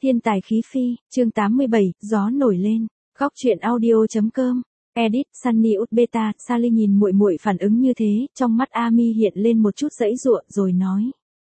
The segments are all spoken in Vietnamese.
Thiên tài khí phi, chương 87, gió nổi lên. Góc truyện audio.com. Edit, Sunny Ut Beta. Sally nhìn muội muội phản ứng như thế, trong mắt Ami hiện lên một chút giãy giụa rồi nói: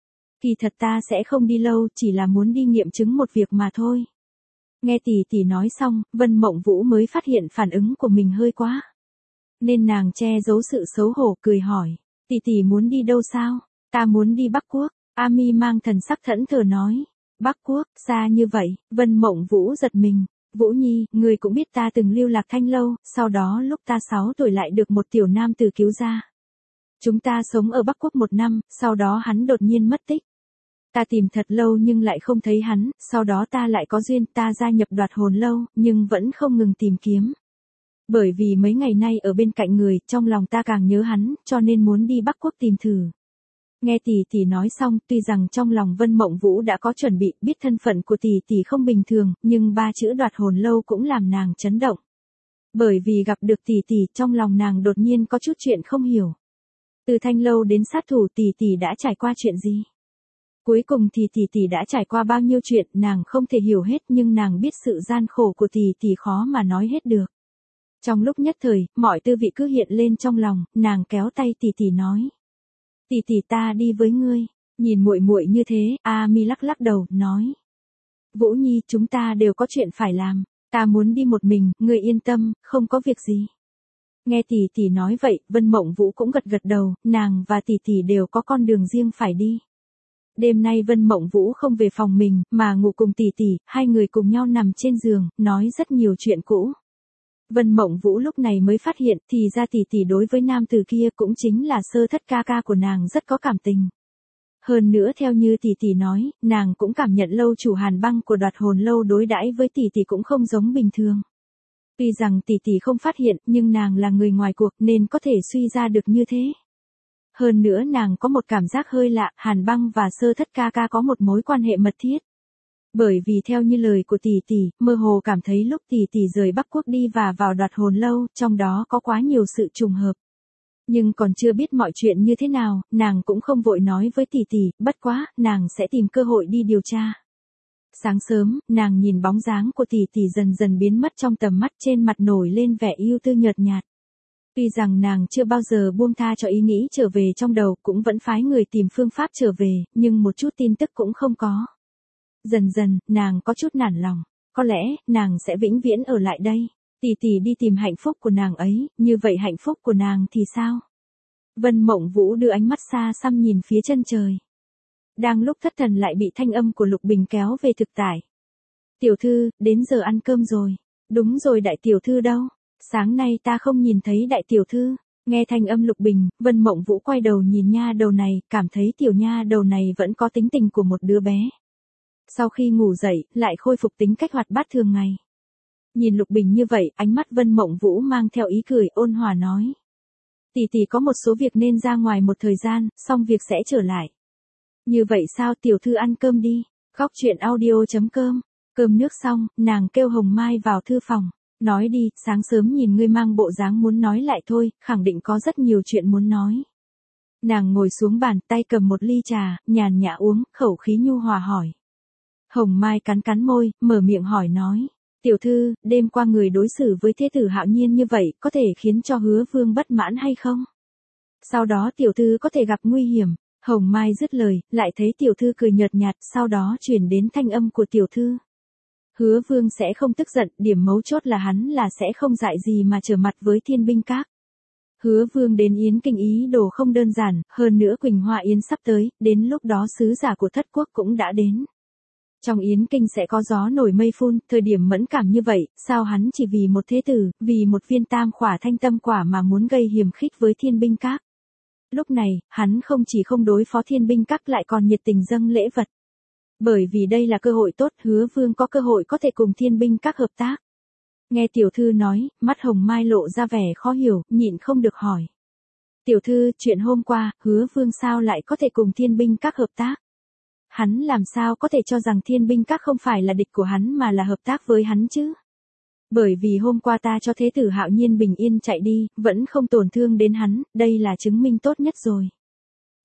Kỳ thật ta sẽ không đi lâu, chỉ là muốn đi nghiệm chứng một việc mà thôi. Nghe tỷ tỷ nói xong, Vân Mộng Vũ mới phát hiện phản ứng của mình hơi quá, nên nàng che giấu sự xấu hổ cười hỏi: Tỷ tỷ muốn đi đâu sao? Ta muốn đi Bắc Quốc. Ami mang thần sắc thẫn thờ nói: Bắc Quốc, xa như vậy. Vân Mộng Vũ giật mình. Vũ Nhi, người cũng biết ta từng lưu lạc Thanh Lâu, sau đó lúc ta 6 tuổi lại được một tiểu nam tử cứu ra. Chúng ta sống ở Bắc Quốc 1 năm, sau đó hắn đột nhiên mất tích. Ta tìm thật lâu nhưng lại không thấy hắn, sau đó ta lại có duyên, ta gia nhập Đoạt Hồn Lâu, nhưng vẫn không ngừng tìm kiếm. Bởi vì mấy ngày nay ở bên cạnh người, trong lòng ta càng nhớ hắn, cho nên muốn đi Bắc Quốc tìm thử. Nghe tỷ tỷ nói xong, tuy rằng trong lòng Vân Mộng Vũ đã có chuẩn bị, biết thân phận của tỷ tỷ không bình thường, nhưng 3 chữ Đoạt Hồn Lâu cũng làm nàng chấn động. Bởi vì gặp được tỷ tỷ, trong lòng nàng đột nhiên có chút chuyện không hiểu. Từ Thanh Lâu đến sát thủ, tỷ tỷ đã trải qua chuyện gì? Cuối cùng thì tỷ tỷ đã trải qua bao nhiêu chuyện, nàng không thể hiểu hết, nhưng nàng biết sự gian khổ của tỷ tỷ khó mà nói hết được. Trong lúc nhất thời, mọi tư vị cứ hiện lên trong lòng, nàng kéo tay tỷ tỷ nói: Tỷ tỷ, ta đi với ngươi. Nhìn muội muội như thế, Ami lắc lắc đầu, nói: Vũ Nhi, chúng ta đều có chuyện phải làm. Ta muốn đi một mình, ngươi yên tâm, không có việc gì. Nghe tỷ tỷ nói vậy, Vân Mộng Vũ cũng gật gật đầu, nàng và tỷ tỷ đều có con đường riêng phải đi. Đêm nay Vân Mộng Vũ không về phòng mình, mà ngủ cùng tỷ tỷ, hai người cùng nhau nằm trên giường, nói rất nhiều chuyện cũ. Vân Mộng Vũ lúc này mới phát hiện, thì ra tỷ tỷ đối với nam tử kia cũng chính là Sơ Thất ca ca của nàng rất có cảm tình. Hơn nữa theo như tỷ tỷ nói, nàng cũng cảm nhận lâu chủ Hàn Băng của Đoạt Hồn Lâu đối đãi với tỷ tỷ cũng không giống bình thường. Tuy rằng tỷ tỷ không phát hiện, nhưng nàng là người ngoài cuộc nên có thể suy ra được như thế. Hơn nữa nàng có một cảm giác hơi lạ, Hàn Băng và Sơ Thất ca ca có một mối quan hệ mật thiết. Bởi vì theo như lời của tỷ tỷ, mơ hồ cảm thấy lúc tỷ tỷ rời Bắc Quốc đi và vào Đoạt Hồn Lâu, trong đó có quá nhiều sự trùng hợp. Nhưng còn chưa biết mọi chuyện như thế nào, nàng cũng không vội nói với tỷ tỷ, bất quá, nàng sẽ tìm cơ hội đi điều tra. Sáng sớm, nàng nhìn bóng dáng của tỷ tỷ dần dần biến mất trong tầm mắt, trên mặt nổi lên vẻ ưu tư nhợt nhạt. Tuy rằng nàng chưa bao giờ buông tha cho ý nghĩ trở về trong đầu, cũng vẫn phái người tìm phương pháp trở về, nhưng một chút tin tức cũng không có. Dần dần, nàng có chút nản lòng. Có lẽ, nàng sẽ vĩnh viễn ở lại đây. Tỷ tỷ đi tìm hạnh phúc của nàng ấy, như vậy hạnh phúc của nàng thì sao? Vân Mộng Vũ đưa ánh mắt xa xăm nhìn phía chân trời. Đang lúc thất thần lại bị thanh âm của Lục Bình kéo về thực tại. Tiểu thư, đến giờ ăn cơm rồi. Đúng rồi, đại tiểu thư đâu? Sáng nay ta không nhìn thấy đại tiểu thư. Nghe thanh âm Lục Bình, Vân Mộng Vũ quay đầu nhìn nha đầu này, cảm thấy tiểu nha đầu này vẫn có tính tình của một đứa bé. Sau khi ngủ dậy, lại khôi phục tính cách hoạt bát thường ngày. Nhìn Lục Bình như vậy, ánh mắt Vân Mộng Vũ mang theo ý cười, ôn hòa nói: Tỷ tỷ có một số việc nên ra ngoài một thời gian, xong việc sẽ trở lại. Như vậy sao, tiểu thư ăn cơm đi. Góc truyện audio.com. Cơm nước xong, nàng kêu Hồng Mai vào thư phòng. Nói đi, sáng sớm nhìn ngươi mang bộ dáng muốn nói lại thôi, khẳng định có rất nhiều chuyện muốn nói. Nàng ngồi xuống bàn, tay cầm một ly trà, nhàn nhã uống, khẩu khí nhu hòa hỏi. Hồng Mai cắn cắn môi, mở miệng hỏi nói: Tiểu thư, đêm qua người đối xử với thế tử Hạo Nhiên như vậy, có thể khiến cho Hứa Vương bất mãn hay không? Sau đó tiểu thư có thể gặp nguy hiểm. Hồng Mai dứt lời, lại thấy tiểu thư cười nhợt nhạt, sau đó chuyển đến thanh âm của tiểu thư. Hứa Vương sẽ không tức giận, điểm mấu chốt là hắn là sẽ không dại gì mà trở mặt với Thiên Binh Các. Hứa Vương đến Yến Kinh ý đồ không đơn giản, hơn nữa Quỳnh Hoa Yến sắp tới, đến lúc đó sứ giả của Thất Quốc cũng đã đến. Trong Yến Kinh sẽ có gió nổi mây phun, thời điểm mẫn cảm như vậy, sao hắn chỉ vì một thế tử, vì một viên tam khỏa thanh tâm quả mà muốn gây hiềm khích với Thiên Binh Các. Lúc này, hắn không chỉ không đối phó Thiên Binh Các lại còn nhiệt tình dâng lễ vật. Bởi vì đây là cơ hội tốt, Hứa Vương có cơ hội có thể cùng Thiên Binh Các hợp tác. Nghe tiểu thư nói, mắt Hồng Mai lộ ra vẻ khó hiểu, nhịn không được hỏi. Tiểu thư, chuyện hôm qua, Hứa Vương sao lại có thể cùng Thiên Binh Các hợp tác? Hắn làm sao có thể cho rằng Thiên Binh Các không phải là địch của hắn mà là hợp tác với hắn chứ? Bởi vì hôm qua ta cho thế tử Hạo Nhiên bình yên chạy đi, vẫn không tổn thương đến hắn, đây là chứng minh tốt nhất rồi.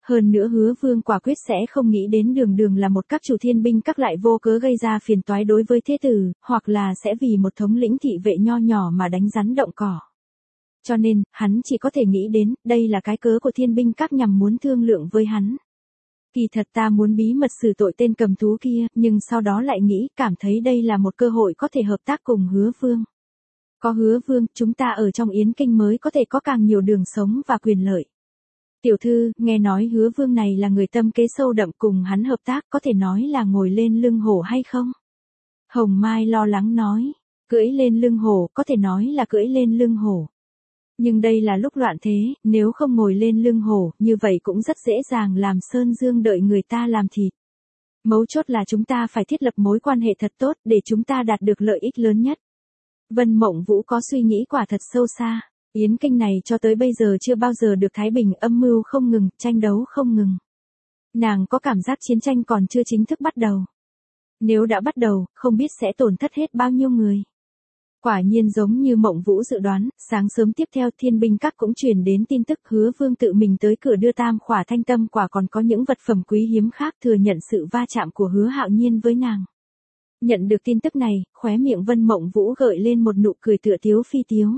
Hơn nữa Hứa Vương quả quyết sẽ không nghĩ đến Đường Đường là một các chủ thiên binh các lại vô cớ gây ra phiền toái đối với thế tử, hoặc là sẽ vì một thống lĩnh thị vệ nho nhỏ mà đánh rắn động cỏ. Cho nên, hắn chỉ có thể nghĩ đến, đây là cái cớ của thiên binh các nhằm muốn thương lượng với hắn. Kỳ thật ta muốn bí mật xử tội tên cầm thú kia, nhưng sau đó lại nghĩ, cảm thấy đây là một cơ hội có thể hợp tác cùng Hứa Vương. Có Hứa Vương, chúng ta ở trong Yến Kinh mới có thể có càng nhiều đường sống và quyền lợi. Tiểu thư, nghe nói Hứa Vương này là người tâm kế sâu đậm, cùng hắn hợp tác có thể nói là ngồi lên lưng hổ hay không? Hồng Mai lo lắng nói, cưỡi lên lưng hổ có thể nói là cưỡi lên lưng hổ. Nhưng đây là lúc loạn thế, nếu không ngồi lên lưng hổ, như vậy cũng rất dễ dàng làm Sơn Dương đợi người ta làm thịt. Mấu chốt là chúng ta phải thiết lập mối quan hệ thật tốt để chúng ta đạt được lợi ích lớn nhất. Vân Mộng Vũ có suy nghĩ quả thật sâu xa. Yến Kinh này cho tới bây giờ chưa bao giờ được thái bình, âm mưu không ngừng, tranh đấu không ngừng. Nàng có cảm giác chiến tranh còn chưa chính thức bắt đầu. Nếu đã bắt đầu, không biết sẽ tổn thất hết bao nhiêu người. Quả nhiên giống như Mộng Vũ dự đoán, sáng sớm tiếp theo thiên binh các cũng truyền đến tin tức Hứa Vương tự mình tới cửa đưa tam khỏa thanh tâm quả còn có những vật phẩm quý hiếm khác thừa nhận sự va chạm của Hứa Hạo Nhiên với nàng. Nhận được tin tức này, khóe miệng Vân Mộng Vũ gợi lên một nụ cười tựa tiếu phi tiếu.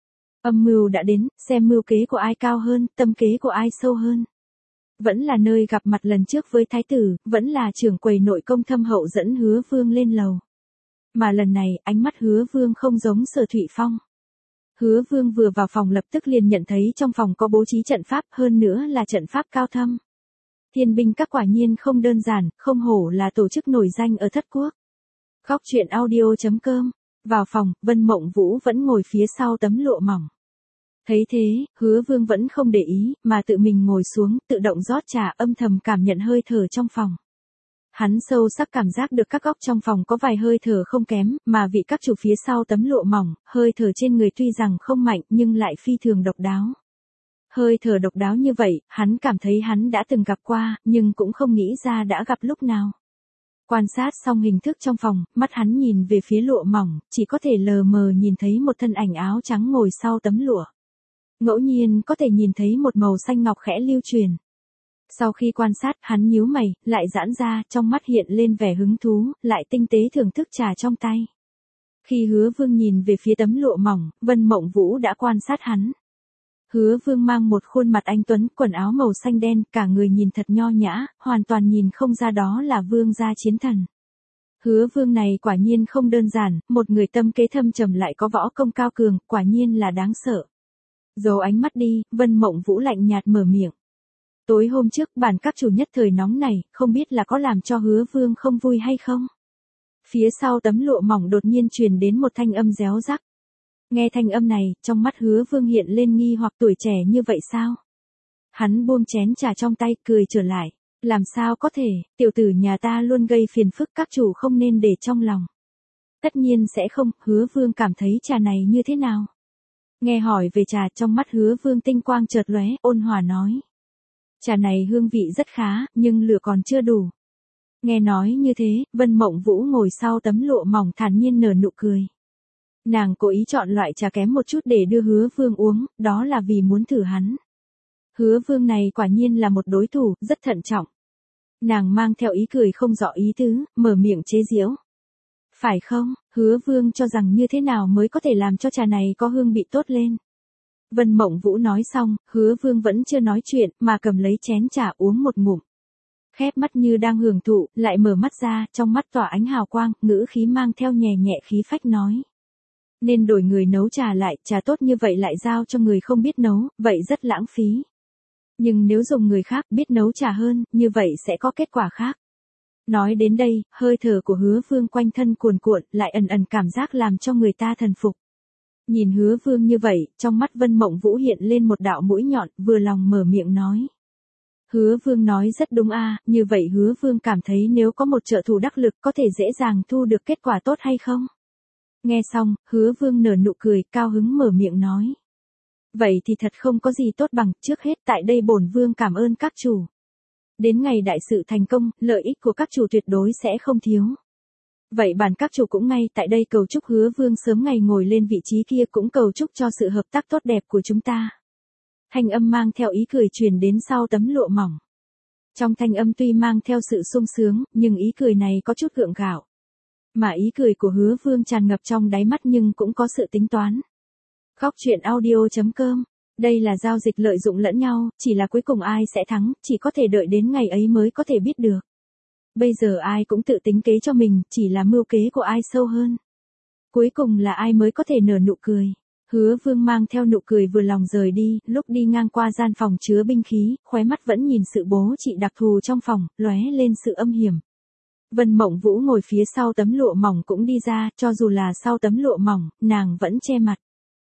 Âm mưu đã đến, xem mưu kế của ai cao hơn, tâm kế của ai sâu hơn. Vẫn là nơi gặp mặt lần trước với thái tử, vẫn là trưởng quầy nội công thâm hậu dẫn Hứa Vương lên lầu. Mà lần này, ánh mắt Hứa Vương không giống Sở Thụy Phong. Hứa Vương vừa vào phòng lập tức liền nhận thấy trong phòng có bố trí trận pháp, hơn nữa là trận pháp cao thâm. Thiên binh các quả nhiên không đơn giản, không hổ là tổ chức nổi danh ở thất quốc. Khóc chuyện audio.com. Vào phòng, Vân Mộng Vũ vẫn ngồi phía sau tấm lụa mỏng. Thấy thế, Hứa Vương vẫn không để ý, mà tự mình ngồi xuống, tự động rót trà, âm thầm cảm nhận hơi thở trong phòng. Hắn sâu sắc cảm giác được các góc trong phòng có vài hơi thở không kém, mà vị các chủ phía sau tấm lụa mỏng, hơi thở trên người tuy rằng không mạnh nhưng lại phi thường độc đáo. Hơi thở độc đáo như vậy, hắn cảm thấy hắn đã từng gặp qua, nhưng cũng không nghĩ ra đã gặp lúc nào. Quan sát xong hình thức trong phòng, mắt hắn nhìn về phía lụa mỏng, chỉ có thể lờ mờ nhìn thấy một thân ảnh áo trắng ngồi sau tấm lụa. Ngẫu nhiên có thể nhìn thấy một màu xanh ngọc khẽ lưu truyền. Sau khi quan sát, hắn nhíu mày, lại giãn ra, trong mắt hiện lên vẻ hứng thú, lại tinh tế thưởng thức trà trong tay. Khi Hứa Vương nhìn về phía tấm lụa mỏng, Vân Mộng Vũ đã quan sát hắn. Hứa Vương mang một khuôn mặt anh tuấn, quần áo màu xanh đen, cả người nhìn thật nho nhã, hoàn toàn nhìn không ra đó là vương gia chiến thần. Hứa Vương này quả nhiên không đơn giản, một người tâm kế thâm trầm lại có võ công cao cường, quả nhiên là đáng sợ. Giấu ánh mắt đi, Vân Mộng Vũ lạnh nhạt mở miệng. Tối hôm trước bản các chủ nhất thời nóng này, không biết là có làm cho Hứa Vương không vui hay không? Phía sau tấm lụa mỏng đột nhiên truyền đến một thanh âm réo rắc. Nghe thanh âm này, trong mắt Hứa Vương hiện lên nghi hoặc tuổi trẻ như vậy sao? Hắn buông chén trà trong tay, cười trở lại. Làm sao có thể, tiểu tử nhà ta luôn gây phiền phức, các chủ không nên để trong lòng. Tất nhiên sẽ không, Hứa Vương cảm thấy trà này như thế nào? Nghe hỏi về trà, trong mắt Hứa Vương tinh quang chợt lóe, ôn hòa nói. Trà này hương vị rất khá, nhưng lửa còn chưa đủ. Nghe nói như thế, Vân Mộng Vũ ngồi sau tấm lụa mỏng thản nhiên nở nụ cười. Nàng cố ý chọn loại trà kém một chút để đưa Hứa Vương uống, đó là vì muốn thử hắn. Hứa Vương này quả nhiên là một đối thủ, rất thận trọng. Nàng mang theo ý cười không rõ ý tứ, mở miệng chế giễu. Phải không, Hứa Vương cho rằng như thế nào mới có thể làm cho trà này có hương vị tốt lên. Vân Mộng Vũ nói xong, Hứa Vương vẫn chưa nói chuyện, mà cầm lấy chén trà uống một ngụm. Khép mắt như đang hưởng thụ, lại mở mắt ra, trong mắt tỏa ánh hào quang, ngữ khí mang theo nhẹ nhẹ khí phách nói. Nên đổi người nấu trà lại, trà tốt như vậy lại giao cho người không biết nấu, vậy rất lãng phí. Nhưng nếu dùng người khác biết nấu trà hơn, như vậy sẽ có kết quả khác. Nói đến đây, hơi thở của Hứa Vương quanh thân cuồn cuộn, lại ẩn ẩn cảm giác làm cho người ta thần phục. Nhìn Hứa Vương như vậy, trong mắt Vân Mộng Vũ hiện lên một đạo mũi nhọn, vừa lòng mở miệng nói. Hứa Vương nói rất đúng a, như vậy Hứa Vương cảm thấy nếu có một trợ thủ đắc lực có thể dễ dàng thu được kết quả tốt hay không? Nghe xong, Hứa Vương nở nụ cười, cao hứng mở miệng nói. Vậy thì thật không có gì tốt bằng, trước hết tại đây bổn Vương cảm ơn các chủ. Đến ngày đại sự thành công, lợi ích của các chủ tuyệt đối sẽ không thiếu. Vậy bản các chủ cũng ngay tại đây cầu chúc Hứa Vương sớm ngày ngồi lên vị trí kia, cũng cầu chúc cho sự hợp tác tốt đẹp của chúng ta. Thanh âm mang theo ý cười truyền đến sau tấm lụa mỏng. Trong thanh âm tuy mang theo sự sung sướng, nhưng ý cười này có chút gượng gạo. Mà ý cười của Hứa Vương tràn ngập trong đáy mắt nhưng cũng có sự tính toán. Góc truyện audio.com. Đây là giao dịch lợi dụng lẫn nhau, chỉ là cuối cùng ai sẽ thắng, chỉ có thể đợi đến ngày ấy mới có thể biết được. Bây giờ ai cũng tự tính kế cho mình, chỉ là mưu kế của ai sâu hơn. Cuối cùng là ai mới có thể nở nụ cười. Hứa Vương mang theo nụ cười vừa lòng rời đi, lúc đi ngang qua gian phòng chứa binh khí, khóe mắt vẫn nhìn sự bố trí đặc thù trong phòng, lóe lên sự âm hiểm. Vân Mộng Vũ ngồi phía sau tấm lụa mỏng cũng đi ra, cho dù là sau tấm lụa mỏng, nàng vẫn che mặt.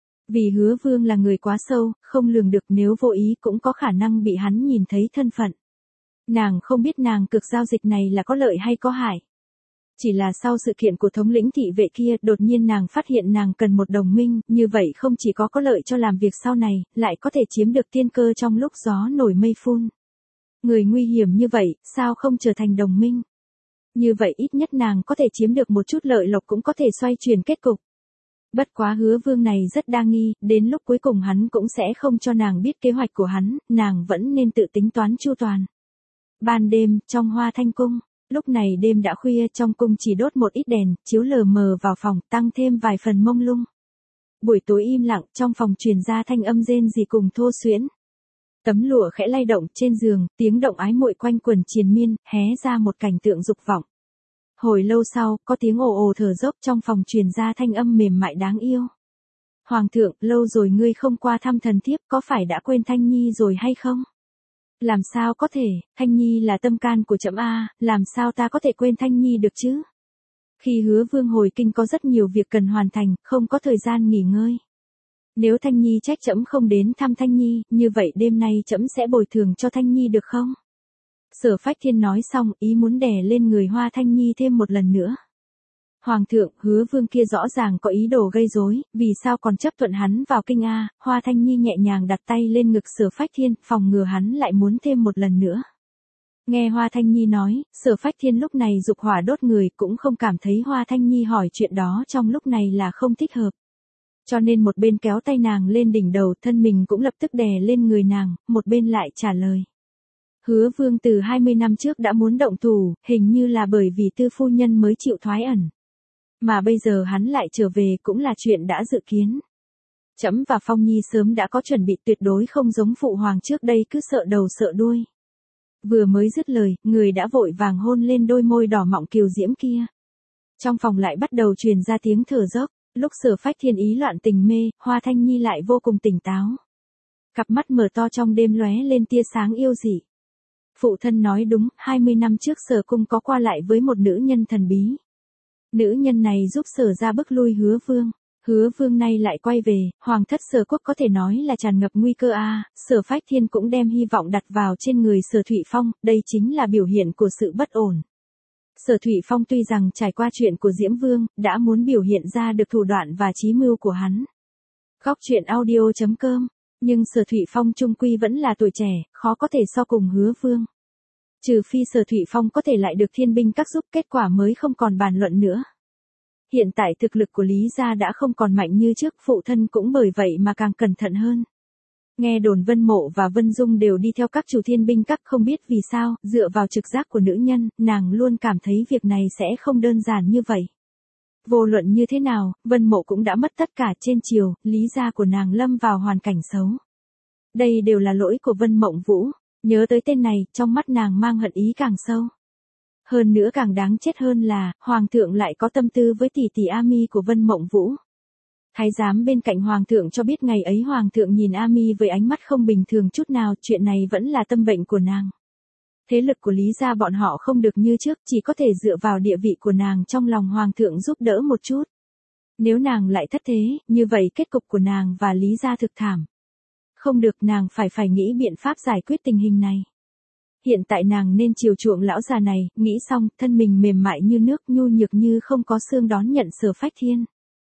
Vì Hứa Vương là người quá sâu, không lường được, nếu vô ý cũng có khả năng bị hắn nhìn thấy thân phận. Nàng không biết nàng cực giao dịch này là có lợi hay có hại. Chỉ là sau sự kiện của thống lĩnh thị vệ kia, đột nhiên nàng phát hiện nàng cần một đồng minh, như vậy không chỉ có lợi cho làm việc sau này, lại có thể chiếm được tiên cơ trong lúc gió nổi mây phun. Người nguy hiểm như vậy, sao không trở thành đồng minh? Như vậy ít nhất nàng có thể chiếm được một chút lợi lộc, cũng có thể xoay chuyển kết cục. Bất quá Hứa Vương này rất đa nghi, đến lúc cuối cùng hắn cũng sẽ không cho nàng biết kế hoạch của hắn, nàng vẫn nên tự tính toán chu toàn. Ban đêm, trong Hoa Thanh Cung, lúc này đêm đã khuya, trong cung chỉ đốt một ít đèn, chiếu lờ mờ vào phòng, tăng thêm vài phần mông lung. Buổi tối im lặng, trong phòng truyền ra thanh âm rên rỉ cùng thô xuyễn. Tấm lụa khẽ lay động trên giường, tiếng động ái muội quanh quần triền miên, hé ra một cảnh tượng dục vọng. Hồi lâu sau, có tiếng ồ ồ thở dốc trong phòng truyền ra thanh âm mềm mại đáng yêu. Hoàng thượng, lâu rồi ngươi không qua thăm thần thiếp, có phải đã quên Thanh Nhi rồi hay không? Làm sao có thể, Thanh Nhi là tâm can của trẫm a, làm sao ta có thể quên Thanh Nhi được chứ? Khi Hứa Vương hồi kinh có rất nhiều việc cần hoàn thành, không có thời gian nghỉ ngơi. Nếu Thanh Nhi trách trẫm không đến thăm Thanh Nhi, như vậy đêm nay trẫm sẽ bồi thường cho Thanh Nhi được không? Sở Phách Thiên nói xong, ý muốn đè lên người Hoa Thanh Nhi thêm một lần nữa. Hoàng thượng, Hứa Vương kia rõ ràng có ý đồ gây rối, vì sao còn chấp thuận hắn vào kinh a? Hoa Thanh Nhi nhẹ nhàng đặt tay lên ngực Sở Phách Thiên, phòng ngừa hắn lại muốn thêm một lần nữa. Nghe Hoa Thanh Nhi nói, Sở Phách Thiên lúc này dục hỏa đốt người, cũng không cảm thấy Hoa Thanh Nhi hỏi chuyện đó trong lúc này là không thích hợp. Cho nên một bên kéo tay nàng lên đỉnh đầu, thân mình cũng lập tức đè lên người nàng, một bên lại trả lời. Hứa Vương từ 20 năm trước đã muốn động thủ, hình như là bởi vì Tư phu nhân mới chịu thoái ẩn. Mà bây giờ hắn lại trở về cũng là chuyện đã dự kiến. Trẫm và Phong Nhi sớm đã có chuẩn bị, tuyệt đối không giống phụ hoàng trước đây cứ sợ đầu sợ đuôi. Vừa mới dứt lời, người đã vội vàng hôn lên đôi môi đỏ mọng kiều diễm kia. Trong phòng lại bắt đầu truyền ra tiếng thở dốc, lúc Sở Phách Thiên ý loạn tình mê, Hoa Thanh Nhi lại vô cùng tỉnh táo. Cặp mắt mở to trong đêm lóe lên tia sáng yêu dị. Phụ thân nói đúng, 20 năm trước Sở cung có qua lại với một nữ nhân thần bí. Nữ nhân này giúp Sở ra bức lui Hứa Vương. Hứa Vương nay lại quay về, hoàng thất Sở quốc có thể nói là tràn ngập nguy cơ a. Sở Phách Thiên cũng đem hy vọng đặt vào trên người Sở Thụy Phong, đây chính là biểu hiện của sự bất ổn. Sở Thụy Phong tuy rằng trải qua chuyện của Diễm Vương, đã muốn biểu hiện ra được thủ đoạn và chí mưu của hắn. Góc truyện audio.com, nhưng Sở Thụy Phong chung quy vẫn là tuổi trẻ, khó có thể so cùng Hứa Vương. Trừ phi Sở Thụy Phong có thể lại được thiên binh các giúp, kết quả mới không còn bàn luận nữa. Hiện tại thực lực của Lý gia đã không còn mạnh như trước, phụ thân cũng bởi vậy mà càng cẩn thận hơn. Nghe đồn Vân Mộ và Vân Dung đều đi theo các chủ thiên binh các, không biết vì sao, dựa vào trực giác của nữ nhân, nàng luôn cảm thấy việc này sẽ không đơn giản như vậy. Vô luận như thế nào, Vân Mộ cũng đã mất tất cả trên triều, Lý gia của nàng lâm vào hoàn cảnh xấu. Đây đều là lỗi của Vân Mộng Vũ, nhớ tới tên này, trong mắt nàng mang hận ý càng sâu. Hơn nữa càng đáng chết hơn là, Hoàng thượng lại có tâm tư với tỷ tỷ A Mi của Vân Mộng Vũ. Thái giám bên cạnh Hoàng thượng cho biết ngày ấy Hoàng thượng nhìn A Mi với ánh mắt không bình thường chút nào, chuyện này vẫn là tâm bệnh của nàng. Thế lực của Lý gia bọn họ không được như trước, chỉ có thể dựa vào địa vị của nàng trong lòng Hoàng thượng giúp đỡ một chút. Nếu nàng lại thất thế, như vậy kết cục của nàng và Lý gia thực thảm. Không được, nàng phải nghĩ biện pháp giải quyết tình hình này. Hiện tại nàng nên chiều chuộng lão già này, nghĩ xong, thân mình mềm mại như nước, nhu nhược như không có xương đón nhận Sở Phách Thiên.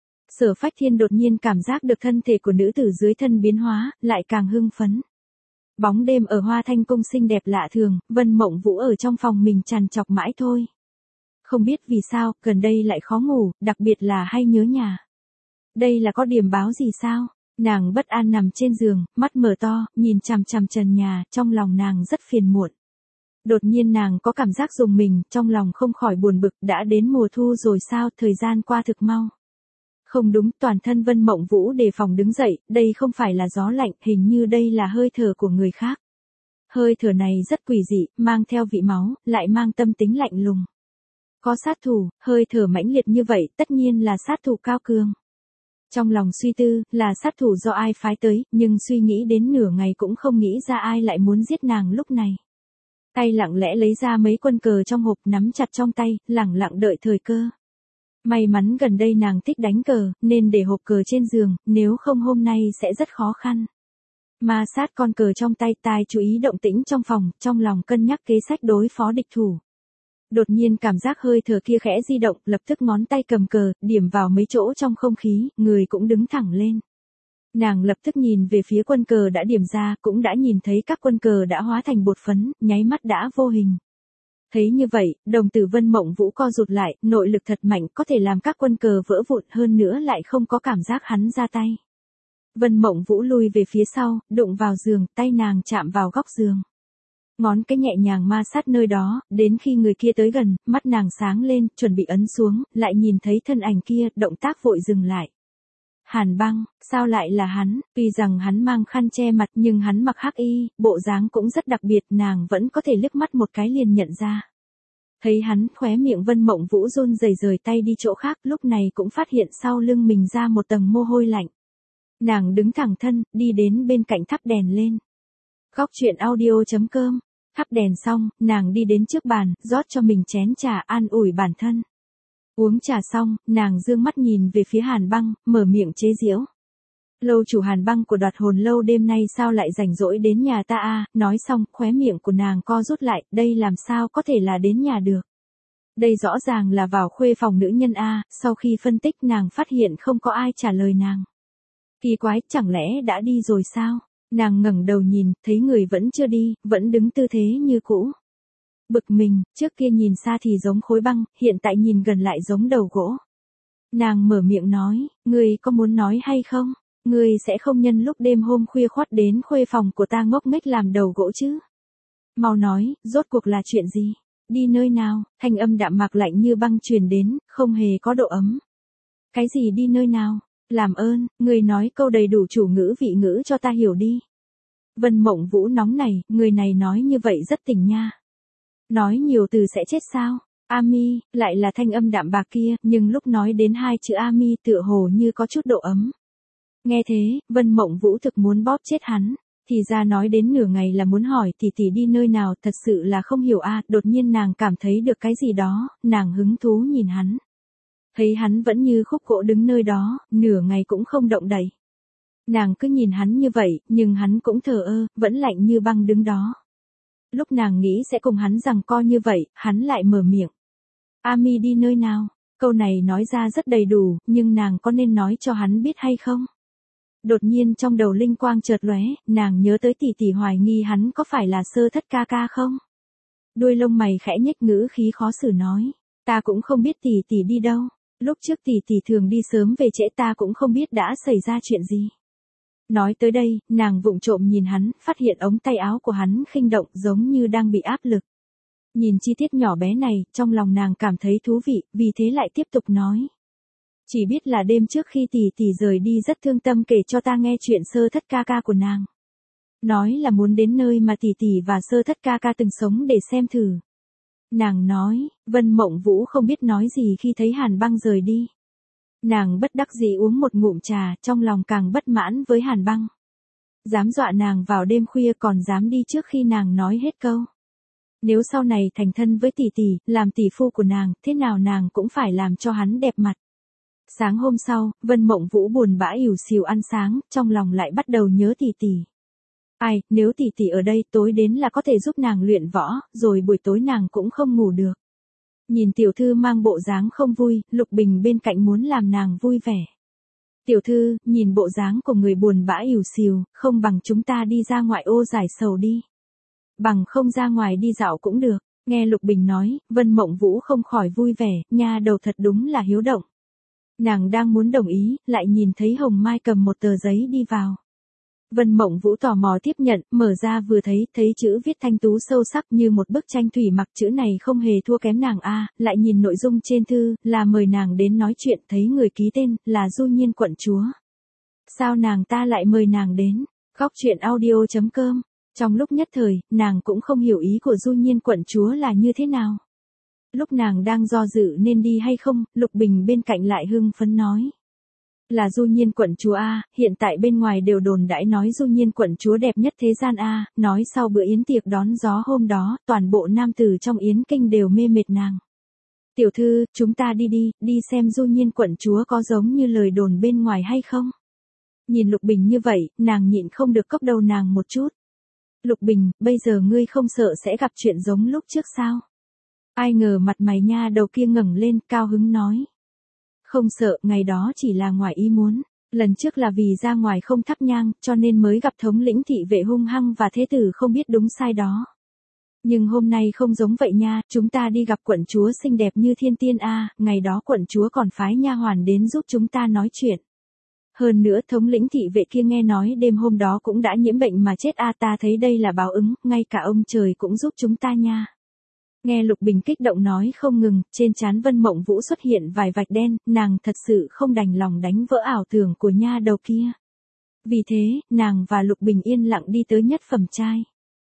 Sở Phách Thiên đột nhiên cảm giác được thân thể của nữ tử dưới thân biến hóa, lại càng hưng phấn. Bóng đêm ở Hoa Thanh Cung xinh đẹp lạ thường, Vân Mộng Vũ ở trong phòng mình trằn trọc mãi thôi. Không biết vì sao, gần đây lại khó ngủ, đặc biệt là hay nhớ nhà. Đây là có điểm báo gì sao? Nàng bất an nằm trên giường, mắt mở to, nhìn chằm chằm trần nhà, trong lòng nàng rất phiền muộn. Đột nhiên nàng có cảm giác rùng mình, trong lòng không khỏi buồn bực, đã đến mùa thu rồi sao, thời gian qua thực mau. Không đúng, toàn thân Vân Mộng Vũ đề phòng đứng dậy, đây không phải là gió lạnh, hình như đây là hơi thở của người khác. Hơi thở này rất quỷ dị, mang theo vị máu, lại mang tâm tính lạnh lùng. Có sát thủ, hơi thở mãnh liệt như vậy, tất nhiên là sát thủ cao cường. Trong lòng suy tư, là sát thủ do ai phái tới, nhưng suy nghĩ đến nửa ngày cũng không nghĩ ra ai lại muốn giết nàng lúc này. Tay lặng lẽ lấy ra mấy quân cờ trong hộp nắm chặt trong tay, lẳng lặng đợi thời cơ. May mắn gần đây nàng thích đánh cờ, nên để hộp cờ trên giường, nếu không hôm nay sẽ rất khó khăn. Ma sát con cờ trong tay, tai chú ý động tĩnh trong phòng, trong lòng cân nhắc kế sách đối phó địch thủ. Đột nhiên cảm giác hơi thở kia khẽ di động, lập tức ngón tay cầm cờ, điểm vào mấy chỗ trong không khí, người cũng đứng thẳng lên. Nàng lập tức nhìn về phía quân cờ đã điểm ra, cũng đã nhìn thấy các quân cờ đã hóa thành bột phấn, nháy mắt đã vô hình. Thấy như vậy, đồng tử Vân Mộng Vũ co rụt lại, nội lực thật mạnh có thể làm các quân cờ vỡ vụn, hơn nữa lại không có cảm giác hắn ra tay. Vân Mộng Vũ lùi về phía sau, đụng vào giường, tay nàng chạm vào góc giường. Ngón cái nhẹ nhàng ma sát nơi đó, đến khi người kia tới gần, mắt nàng sáng lên, chuẩn bị ấn xuống, lại nhìn thấy thân ảnh kia, động tác vội dừng lại. Hàn Băng, sao lại là hắn, tuy rằng hắn mang khăn che mặt nhưng hắn mặc hắc y, bộ dáng cũng rất đặc biệt, nàng vẫn có thể liếc mắt một cái liền nhận ra. Thấy hắn, khóe miệng Vân Mộng Vũ run rẩy rời tay đi chỗ khác, lúc này cũng phát hiện sau lưng mình ra một tầng mồ hôi lạnh. Nàng đứng thẳng thân, đi đến bên cạnh thắp đèn lên. Góc truyện audio.com. Thắp đèn xong, nàng đi đến trước bàn, rót cho mình chén trà an ủi bản thân. Uống trà xong, nàng dương mắt nhìn về phía Hàn Băng, mở miệng chế giễu. Lâu chủ Hàn Băng của Đoạt Hồn Lâu đêm nay sao lại rảnh rỗi đến nhà ta a? Nói xong, khóe miệng của nàng co rút lại, đây làm sao có thể là đến nhà được. Đây rõ ràng là vào khuê phòng nữ nhân a. Sau khi phân tích nàng phát hiện không có ai trả lời nàng. Kỳ quái, chẳng lẽ đã đi rồi sao? Nàng ngẩng đầu nhìn, thấy người vẫn chưa đi, vẫn đứng tư thế như cũ. Bực mình, trước kia nhìn xa thì giống khối băng, hiện tại nhìn gần lại giống đầu gỗ. Nàng mở miệng nói, ngươi có muốn nói hay không? Ngươi sẽ không nhân lúc đêm hôm khuya khoắt đến khuê phòng của ta ngốc nghếch làm đầu gỗ chứ? Mau nói, rốt cuộc là chuyện gì? Đi nơi nào? Thanh âm đạm mạc lạnh như băng truyền đến, không hề có độ ấm. Cái gì đi nơi nào? Làm ơn, người nói câu đầy đủ chủ ngữ vị ngữ cho ta hiểu đi. Vân Mộng Vũ nóng này, người này nói như vậy rất tình nha. Nói nhiều từ sẽ chết sao? Ami, lại là thanh âm đạm bạc kia, nhưng lúc nói đến hai chữ Ami tựa hồ như có chút độ ấm. Nghe thế, Vân Mộng Vũ thực muốn bóp chết hắn. Thì ra nói đến nửa ngày là muốn hỏi tỷ tỷ đi nơi nào, thật sự là không hiểu a. Đột nhiên nàng cảm thấy được cái gì đó, nàng hứng thú nhìn hắn. Thấy hắn vẫn như khúc gỗ đứng nơi đó, nửa ngày cũng không động đậy. Nàng cứ nhìn hắn như vậy, nhưng hắn cũng thờ ơ, vẫn lạnh như băng đứng đó. Lúc nàng nghĩ sẽ cùng hắn giằng co như vậy, hắn lại mở miệng. Ami đi nơi nào? Câu này nói ra rất đầy đủ, nhưng nàng có nên nói cho hắn biết hay không? Đột nhiên trong đầu linh quang chợt lóe, nàng nhớ tới tỷ tỷ hoài nghi hắn có phải là Sơ Thất ca ca không? Đuôi lông mày khẽ nhếch, ngữ khí khó xử nói. Ta cũng không biết tỷ tỷ đi đâu. Lúc trước tỷ tỷ thường đi sớm về trễ, ta cũng không biết đã xảy ra chuyện gì. Nói tới đây, nàng vụng trộm nhìn hắn, phát hiện ống tay áo của hắn khinh động giống như đang bị áp lực. Nhìn chi tiết nhỏ bé này, trong lòng nàng cảm thấy thú vị, vì thế lại tiếp tục nói. Chỉ biết là đêm trước khi tỷ tỷ rời đi rất thương tâm kể cho ta nghe chuyện Sơ Thất ca ca của nàng. Nói là muốn đến nơi mà tỷ tỷ và Sơ Thất ca ca từng sống để xem thử. Nàng nói, Vân Mộng Vũ không biết nói gì khi thấy Hàn Băng rời đi. Nàng bất đắc dĩ uống một ngụm trà, trong lòng càng bất mãn với Hàn Băng. Dám dọa nàng vào đêm khuya còn dám đi trước khi nàng nói hết câu. Nếu sau này thành thân với tỷ tỷ, làm tỷ phu của nàng, thế nào nàng cũng phải làm cho hắn đẹp mặt. Sáng hôm sau, Vân Mộng Vũ buồn bã ỉu xìu ăn sáng, trong lòng lại bắt đầu nhớ tỷ tỷ. Ai, nếu tỷ tỷ ở đây tối đến là có thể giúp nàng luyện võ, rồi buổi tối nàng cũng không ngủ được. Nhìn tiểu thư mang bộ dáng không vui, Lục Bình bên cạnh muốn làm nàng vui vẻ. Tiểu thư, nhìn bộ dáng của người buồn bã ỉu xìu, không bằng chúng ta đi ra ngoại ô giải sầu đi. Bằng không ra ngoài đi dạo cũng được. Nghe Lục Bình nói, Vân Mộng Vũ không khỏi vui vẻ, nha đầu thật đúng là hiếu động. Nàng đang muốn đồng ý, lại nhìn thấy Hồng Mai cầm một tờ giấy đi vào. Vân Mộng Vũ tò mò tiếp nhận, mở ra vừa thấy chữ viết thanh tú sâu sắc như một bức tranh thủy mặc, chữ này không hề thua kém nàng a, lại nhìn nội dung trên thư, là mời nàng đến nói chuyện, thấy người ký tên, là Du Nhiên quận chúa. Sao nàng ta lại mời nàng đến? Góc truyện audio.com. Trong lúc nhất thời, nàng cũng không hiểu ý của Du Nhiên quận chúa là như thế nào. Lúc nàng đang do dự nên đi hay không, Lục Bình bên cạnh lại hưng phấn nói. Là Du Nhiên quận chúa a, hiện tại bên ngoài đều đồn đãi nói Du Nhiên quận chúa đẹp nhất thế gian a, nói sau bữa yến tiệc đón gió hôm đó, toàn bộ nam tử trong yến kinh đều mê mệt nàng. Tiểu thư, chúng ta đi xem Du Nhiên quận chúa có giống như lời đồn bên ngoài hay không? Nhìn Lục Bình như vậy, nàng nhịn không được cốc đầu nàng một chút. Lục Bình, bây giờ ngươi không sợ sẽ gặp chuyện giống lúc trước sao? Ai ngờ mặt mày nha đầu kia ngẩng lên, cao hứng nói. Không sợ, ngày đó chỉ là ngoài ý muốn. Lần trước là vì ra ngoài không thắp nhang, cho nên mới gặp thống lĩnh thị vệ hung hăng và thế tử không biết đúng sai đó. Nhưng hôm nay không giống vậy nha, chúng ta đi gặp quận chúa xinh đẹp như thiên tiên a, ngày đó quận chúa còn phái nha hoàn đến giúp chúng ta nói chuyện. Hơn nữa thống lĩnh thị vệ kia nghe nói đêm hôm đó cũng đã nhiễm bệnh mà chết a, ta thấy đây là báo ứng, ngay cả ông trời cũng giúp chúng ta nha. Nghe Lục Bình kích động nói không ngừng, trên trán Vân Mộng Vũ xuất hiện vài vạch đen, nàng thật sự không đành lòng đánh vỡ ảo tưởng của nha đầu kia. Vì thế, nàng và Lục Bình yên lặng đi tới nhất phẩm trai.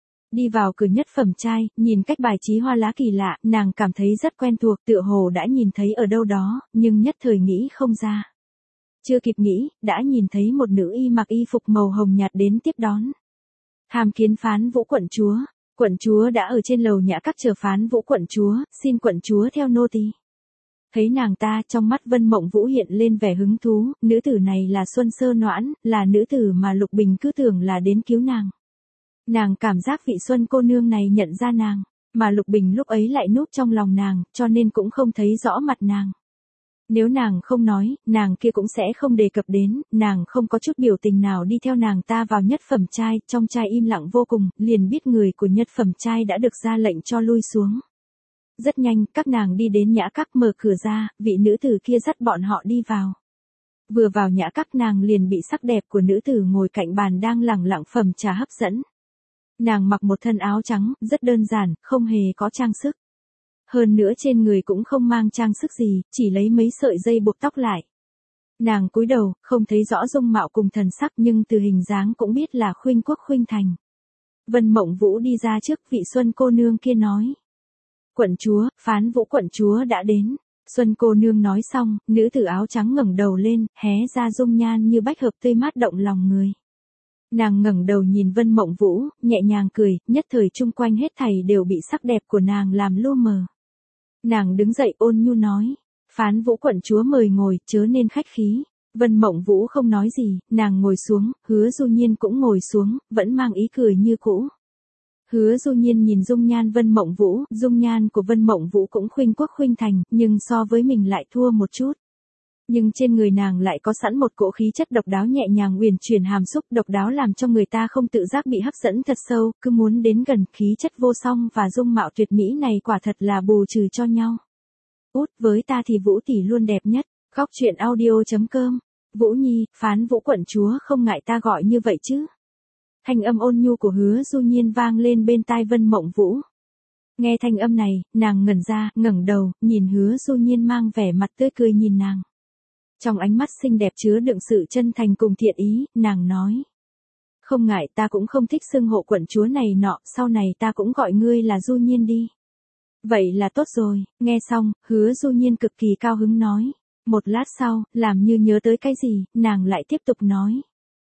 Đi vào cửa nhất phẩm trai, nhìn cách bài trí hoa lá kỳ lạ, nàng cảm thấy rất quen thuộc, tựa hồ đã nhìn thấy ở đâu đó, nhưng nhất thời nghĩ không ra. Chưa kịp nghĩ, đã nhìn thấy một nữ y mặc y phục màu hồng nhạt đến tiếp đón. Tham kiến Phán Vũ quận chúa. Quận chúa đã ở trên lầu nhã các chờ Phán Vũ quận chúa, xin quận chúa theo nô tỳ. Thấy nàng ta, trong mắt Vân Mộng Vũ hiện lên vẻ hứng thú, nữ tử này là Xuân Sơ Noãn, là nữ tử mà Lục Bình cứ tưởng là đến cứu nàng. Nàng cảm giác vị Xuân cô nương này nhận ra nàng, mà Lục Bình lúc ấy lại núp trong lòng nàng, cho nên cũng không thấy rõ mặt nàng. Nếu nàng không nói, nàng kia cũng sẽ không đề cập đến, nàng không có chút biểu tình nào đi theo nàng ta vào nhất phẩm trai, trong trai im lặng vô cùng, liền biết người của nhất phẩm trai đã được ra lệnh cho lui xuống. Rất nhanh, các nàng đi đến nhã các mở cửa ra, vị nữ tử kia dắt bọn họ đi vào. Vừa vào nhã các nàng liền bị sắc đẹp của nữ tử ngồi cạnh bàn đang lẳng lặng phẩm trà hấp dẫn. Nàng mặc một thân áo trắng, rất đơn giản, không hề có trang sức. Hơn nữa trên người cũng không mang trang sức gì, chỉ lấy mấy sợi dây buộc tóc lại. Nàng cúi đầu, không thấy rõ dung mạo cùng thần sắc nhưng từ hình dáng cũng biết là khuynh quốc khuynh thành. Vân Mộng Vũ đi ra trước, vị Xuân cô nương kia nói. Quận chúa, Phán Vũ quận chúa đã đến. Xuân cô nương nói xong, nữ tử áo trắng ngẩng đầu lên, hé ra dung nhan như bách hợp tươi mát động lòng người. Nàng ngẩng đầu nhìn Vân Mộng Vũ, nhẹ nhàng cười, nhất thời chung quanh hết thảy đều bị sắc đẹp của nàng làm lu mờ. Nàng đứng dậy ôn nhu nói, Phán Vũ quận chúa mời ngồi, chớ nên khách khí. Vân Mộng Vũ không nói gì, nàng ngồi xuống, Hứa Du Nhiên cũng ngồi xuống, vẫn mang ý cười như cũ. Hứa Du Nhiên nhìn dung nhan Vân Mộng Vũ, dung nhan của Vân Mộng Vũ cũng khuynh quốc khuynh thành, nhưng so với mình lại thua một chút. Nhưng trên người nàng lại có sẵn một cỗ khí chất độc đáo nhẹ nhàng uyển chuyển hàm xúc, độc đáo làm cho người ta không tự giác bị hấp dẫn thật sâu, cứ muốn đến gần, khí chất vô song và dung mạo tuyệt mỹ này quả thật là bù trừ cho nhau. Út, với ta thì Vũ tỷ luôn đẹp nhất. Góc truyện audio.com. Vũ Nhi, Phán Vũ quận chúa không ngại ta gọi như vậy chứ? Thanh âm ôn nhu của Hứa Du Nhiên vang lên bên tai Vân Mộng Vũ. Nghe thanh âm này, nàng ngẩn ra, ngẩng đầu, nhìn Hứa Du Nhiên mang vẻ mặt tươi cười nhìn nàng. Trong ánh mắt xinh đẹp chứa đựng sự chân thành cùng thiện ý, nàng nói. Không ngại, ta cũng không thích xưng hộ quận chúa này nọ, sau này ta cũng gọi ngươi là Du Nhiên đi. Vậy là tốt rồi, nghe xong, Hứa Du Nhiên cực kỳ cao hứng nói. Một lát sau, làm như nhớ tới cái gì, nàng lại tiếp tục nói.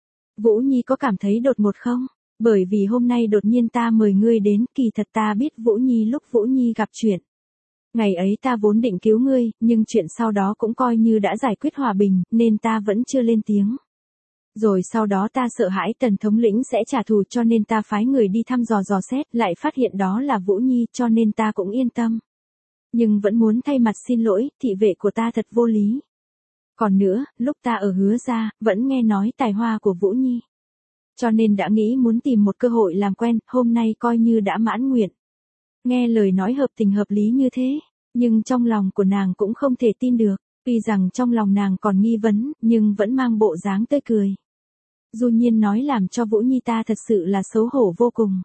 Vũ Nhi có cảm thấy đột ngột không? Bởi vì hôm nay đột nhiên ta mời ngươi đến, kỳ thật ta biết Vũ Nhi lúc Vũ Nhi gặp chuyện. Ngày ấy ta vốn định cứu ngươi, nhưng chuyện sau đó cũng coi như đã giải quyết hòa bình, nên ta vẫn chưa lên tiếng. Rồi sau đó ta sợ hãi Tần thống lĩnh sẽ trả thù cho nên ta phái người đi thăm dò xét, lại phát hiện đó là Vũ Nhi cho nên ta cũng yên tâm. Nhưng vẫn muốn thay mặt xin lỗi, thị vệ của ta thật vô lý. Còn nữa, lúc ta ở Hứa gia, vẫn nghe nói tài hoa của Vũ Nhi. Cho nên đã nghĩ muốn tìm một cơ hội làm quen, hôm nay coi như đã mãn nguyện. Nghe lời nói hợp tình hợp lý như thế, nhưng trong lòng của nàng cũng không thể tin được, tuy rằng trong lòng nàng còn nghi vấn, nhưng vẫn mang bộ dáng tươi cười. Du Nhiên nói làm cho Vũ Nhi ta thật sự là xấu hổ vô cùng.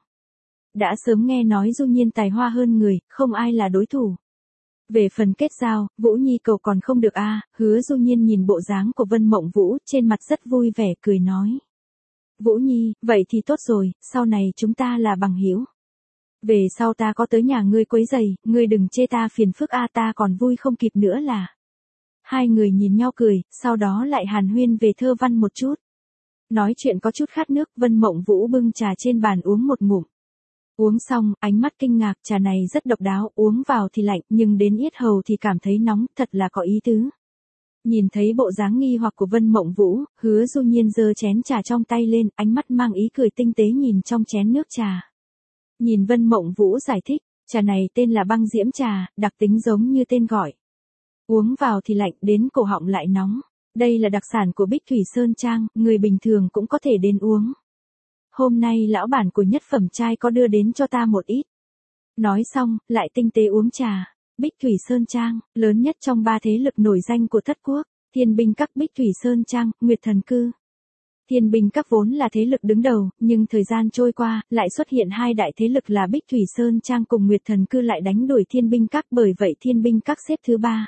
Đã sớm nghe nói Du Nhiên tài hoa hơn người, không ai là đối thủ. Về phần kết giao, Vũ Nhi cầu còn không được a. Hứa Du Nhiên nhìn bộ dáng của Vân Mộng Vũ, trên mặt rất vui vẻ cười nói. Vũ Nhi, vậy thì tốt rồi, sau này chúng ta là bằng hữu. Về sau ta có tới nhà ngươi quấy rầy, ngươi đừng chê ta phiền phức a, ta còn vui không kịp nữa là. Hai người nhìn nhau cười, sau đó lại hàn huyên về thơ văn một chút. Nói chuyện có chút khát nước, Vân Mộng Vũ bưng trà trên bàn uống một ngụm. Uống xong, ánh mắt kinh ngạc, trà này rất độc đáo, uống vào thì lạnh, nhưng đến yết hầu thì cảm thấy nóng, thật là có ý tứ. Nhìn thấy bộ dáng nghi hoặc của Vân Mộng Vũ, Hứa Du Nhiên giơ chén trà trong tay lên, ánh mắt mang ý cười tinh tế nhìn trong chén nước trà. Nhìn Vân Mộng Vũ giải thích, trà này tên là băng diễm trà, đặc tính giống như tên gọi. Uống vào thì lạnh, đến cổ họng lại nóng. Đây là đặc sản của Bích Thủy Sơn Trang, người bình thường cũng có thể đến uống. Hôm nay lão bản của Nhất Phẩm Trai có đưa đến cho ta một ít. Nói xong, lại tinh tế uống trà. Bích Thủy Sơn Trang, lớn nhất trong 3 thế lực nổi danh của Thất Quốc, Thiên Binh Các, Bích Thủy Sơn Trang, Nguyệt Thần Cư. Thiên Binh Các vốn là thế lực đứng đầu, nhưng thời gian trôi qua, lại xuất hiện 2 đại thế lực là Bích Thủy Sơn Trang cùng Nguyệt Thần Cư lại đánh đuổi Thiên Binh Các, bởi vậy Thiên Binh Các xếp thứ 3.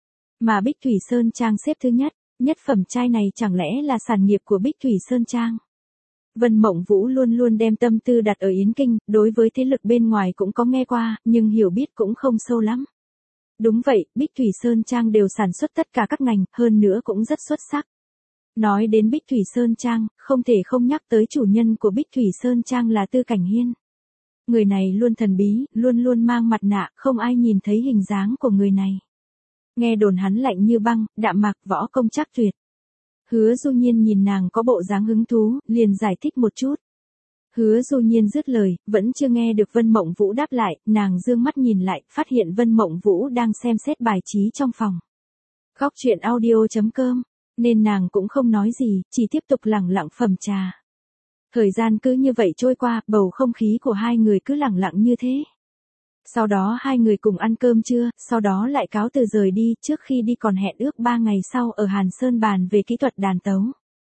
Mà Bích Thủy Sơn Trang xếp thứ nhất. Nhất Phẩm Trai này chẳng lẽ là sản nghiệp của Bích Thủy Sơn Trang? Vân Mộng Vũ luôn luôn đem tâm tư đặt ở Yến Kinh, đối với thế lực bên ngoài cũng có nghe qua, nhưng hiểu biết cũng không sâu lắm. Đúng vậy, Bích Thủy Sơn Trang đều sản xuất tất cả các ngành, hơn nữa cũng rất xuất sắc. Nói đến Bích Thủy Sơn Trang, không thể không nhắc tới chủ nhân của Bích Thủy Sơn Trang là Tư Cảnh Hiên. Người này luôn thần bí, luôn luôn mang mặt nạ, không ai nhìn thấy hình dáng của người này. Nghe đồn hắn lạnh như băng, đạm mạc, võ công chắc tuyệt. Hứa Du Nhiên nhìn nàng có bộ dáng hứng thú, liền giải thích một chút. Hứa Du Nhiên dứt lời, vẫn chưa nghe được Vân Mộng Vũ đáp lại, nàng dương mắt nhìn lại, phát hiện Vân Mộng Vũ đang xem xét bài trí trong phòng. Góc truyện audio.com, nên nàng cũng không nói gì, chỉ tiếp tục lẳng lặng phẩm trà. Thời gian cứ như vậy trôi qua, bầu không khí của hai người cứ lẳng lặng như thế. Sau đó hai người cùng ăn cơm trưa, sau đó lại cáo từ rời đi, trước khi đi còn hẹn ước 3 ngày sau ở Hàn Sơn bàn về kỹ thuật đàn tấu.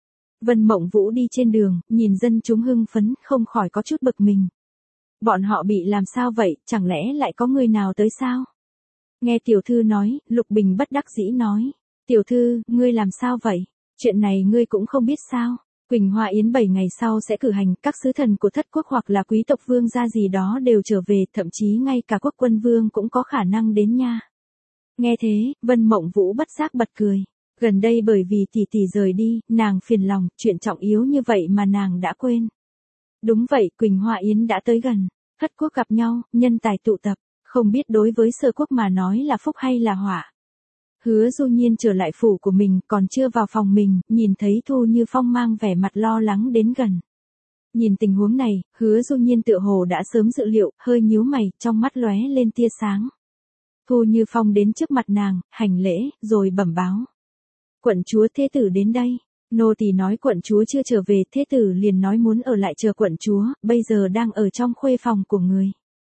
Vân Mộng Vũ đi trên đường, nhìn dân chúng hưng phấn, không khỏi có chút bực mình. Bọn họ bị làm sao vậy, chẳng lẽ lại có người nào tới sao? Nghe tiểu thư nói, Lục Bình bất đắc dĩ nói. Tiểu thư, ngươi làm sao vậy? Chuyện này ngươi cũng không biết sao? Quỳnh Hoa Yến 7 ngày sau sẽ cử hành, các sứ thần của Thất Quốc hoặc là quý tộc vương gia gì đó đều trở về, thậm chí ngay cả Quốc quân vương cũng có khả năng đến nha. Nghe thế, Vân Mộng Vũ bất giác bật cười. Gần đây bởi vì tỷ tỷ rời đi, nàng phiền lòng, chuyện trọng yếu như vậy mà nàng đã quên. Đúng vậy, Quỳnh Hoa Yến đã tới gần. Thất Quốc gặp nhau, nhân tài tụ tập, không biết đối với Sở Quốc mà nói là phúc hay là họa. Hứa Du Nhiên trở lại phủ của mình, còn chưa vào phòng mình, nhìn thấy Thu Như Phong mang vẻ mặt lo lắng đến gần. Nhìn tình huống này, Hứa Du Nhiên tựa hồ đã sớm dự liệu, hơi nhíu mày, trong mắt lóe lên tia sáng. Thu Như Phong đến trước mặt nàng, hành lễ, rồi bẩm báo. Quận chúa thế tử đến đây. Nô tỳ nói quận chúa chưa trở về, thế tử liền nói muốn ở lại chờ quận chúa, bây giờ đang ở trong khuê phòng của người.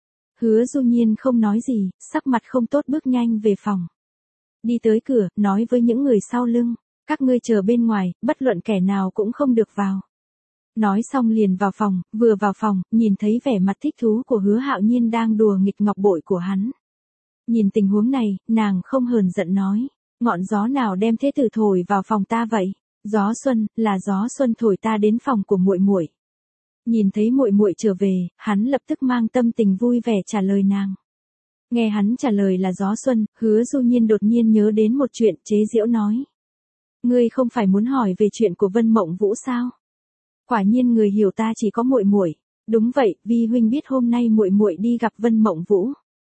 Hứa Du Nhiên không nói gì, sắc mặt không tốt bước nhanh về phòng. Đi tới cửa, nói với những người sau lưng, các ngươi chờ bên ngoài, bất luận kẻ nào cũng không được vào. Nói xong liền vào phòng, vừa vào phòng, nhìn thấy vẻ mặt thích thú của Hứa Hạo Nhiên đang đùa nghịch ngọc bội của hắn. Nhìn tình huống này, nàng không hờn giận nói, ngọn gió nào đem thế tử thổi vào phòng ta vậy? Gió xuân, là gió xuân thổi ta đến phòng của muội muội. Nhìn thấy muội muội trở về, hắn lập tức mang tâm tình vui vẻ trả lời nàng. Nghe hắn trả lời là gió xuân, Hứa Du Nhiên đột nhiên nhớ đến một chuyện, chế giễu nói. Ngươi không phải muốn hỏi về chuyện của Vân Mộng Vũ sao? Quả nhiên người hiểu ta chỉ có muội muội. Đúng vậy, vi huynh biết hôm nay muội muội đi gặp Vân Mộng Vũ.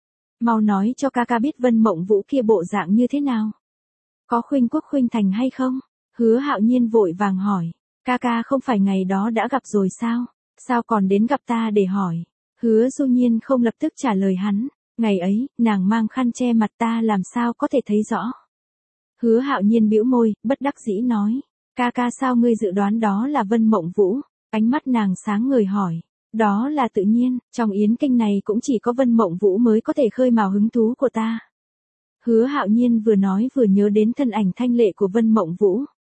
Mau nói cho ca ca biết Vân Mộng Vũ kia bộ dạng như thế nào. Có khuynh quốc khuynh thành hay không? Hứa Hạo Nhiên vội vàng hỏi. Ca ca không phải ngày đó đã gặp rồi sao? Sao còn đến gặp ta để hỏi? Hứa Du Nhiên không lập tức trả lời hắn. Ngày ấy, nàng mang khăn che mặt ta làm sao có thể thấy rõ. Hứa Hạo Nhiên bĩu môi, bất đắc dĩ nói. Ca ca sao ngươi dự đoán đó là Vân Mộng Vũ? Ánh mắt nàng sáng ngời hỏi. Đó là tự nhiên, trong yến kinh này cũng chỉ có Vân Mộng Vũ mới có thể khơi mào hứng thú của ta. Hứa Hạo Nhiên vừa nói vừa nhớ đến thân ảnh thanh lệ của Vân Mộng Vũ.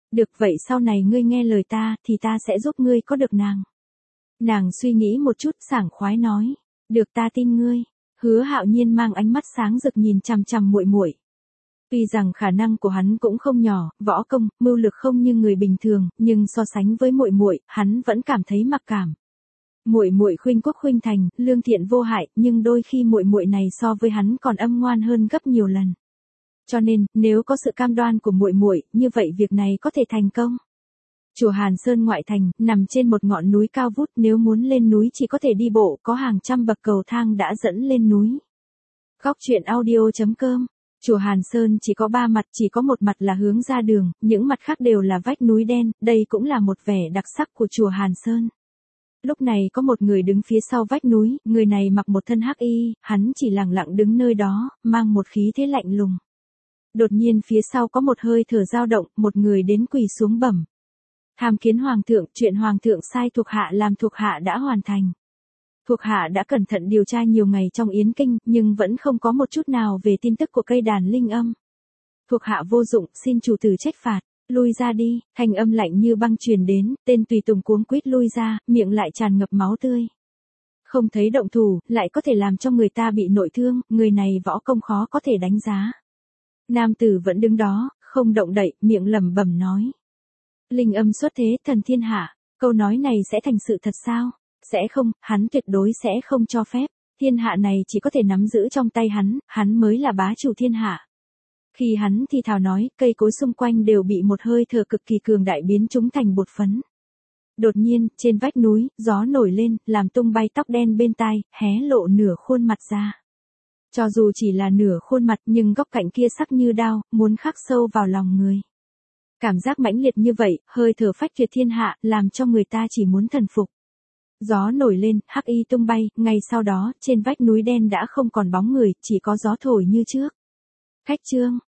Được vậy sau này ngươi nghe lời ta thì ta sẽ giúp ngươi có được nàng. Nàng suy nghĩ một chút sảng khoái nói. Được ta tin ngươi. Hứa Hạo Nhiên mang ánh mắt sáng rực nhìn chằm chằm muội muội. Tuy rằng khả năng của hắn cũng không nhỏ, võ công, mưu lực không như người bình thường, nhưng so sánh với muội muội, hắn vẫn cảm thấy mặc cảm. Muội muội khuynh quốc khuynh thành, lương thiện vô hại, nhưng đôi khi muội muội này so với hắn còn âm ngoan hơn gấp nhiều lần. Cho nên, nếu có sự cam đoan của muội muội, như vậy việc này có thể thành công. Chùa Hàn Sơn ngoại thành, nằm trên một ngọn núi cao vút, nếu muốn lên núi chỉ có thể đi bộ, có hàng trăm bậc cầu thang đã dẫn lên núi. Góc truyện audio.com. Chùa Hàn Sơn chỉ có 3 mặt, chỉ có một mặt là hướng ra đường, những mặt khác đều là vách núi đen, đây cũng là một vẻ đặc sắc của chùa Hàn Sơn. Lúc này có một người đứng phía sau vách núi, người này mặc một thân hắc y, hắn chỉ lặng lặng đứng nơi đó, mang một khí thế lạnh lùng. Đột nhiên phía sau có một hơi thở dao động, một người đến quỳ xuống bẩm. Tham kiến hoàng thượng, chuyện hoàng thượng sai thuộc hạ làm thuộc hạ đã hoàn thành. Thuộc hạ đã cẩn thận điều tra nhiều ngày trong Yến Kinh, nhưng vẫn không có một chút nào về tin tức của cây đàn linh âm. Thuộc hạ vô dụng, xin chủ tử trách phạt, lui ra đi, thanh âm lạnh như băng truyền đến, tên tùy tùng cuống quýt lui ra, miệng lại tràn ngập máu tươi. Không thấy động thủ, lại có thể làm cho người ta bị nội thương, người này võ công khó có thể đánh giá. Nam tử vẫn đứng đó, không động đậy, miệng lẩm bẩm nói. Linh âm xuất thế, thần thiên hạ, câu nói này sẽ thành sự thật sao? Sẽ không, hắn tuyệt đối sẽ không cho phép. Thiên hạ này chỉ có thể nắm giữ trong tay hắn mới là bá chủ thiên hạ. Khi hắn thì thào nói, cây cối xung quanh đều bị một hơi thở cực kỳ cường đại biến chúng thành bột phấn. Đột nhiên, trên vách núi, gió nổi lên, làm tung bay tóc đen bên tai, hé lộ nửa khuôn mặt ra. Cho dù chỉ là nửa khuôn mặt nhưng góc cạnh kia sắc như đao, muốn khắc sâu vào lòng người. Cảm giác mãnh liệt như vậy, hơi thở phách tuyệt thiên hạ, làm cho người ta chỉ muốn thần phục. Gió nổi lên, hắc y tung bay, ngay sau đó, trên vách núi đen đã không còn bóng người, chỉ có gió thổi như trước. Khách trương,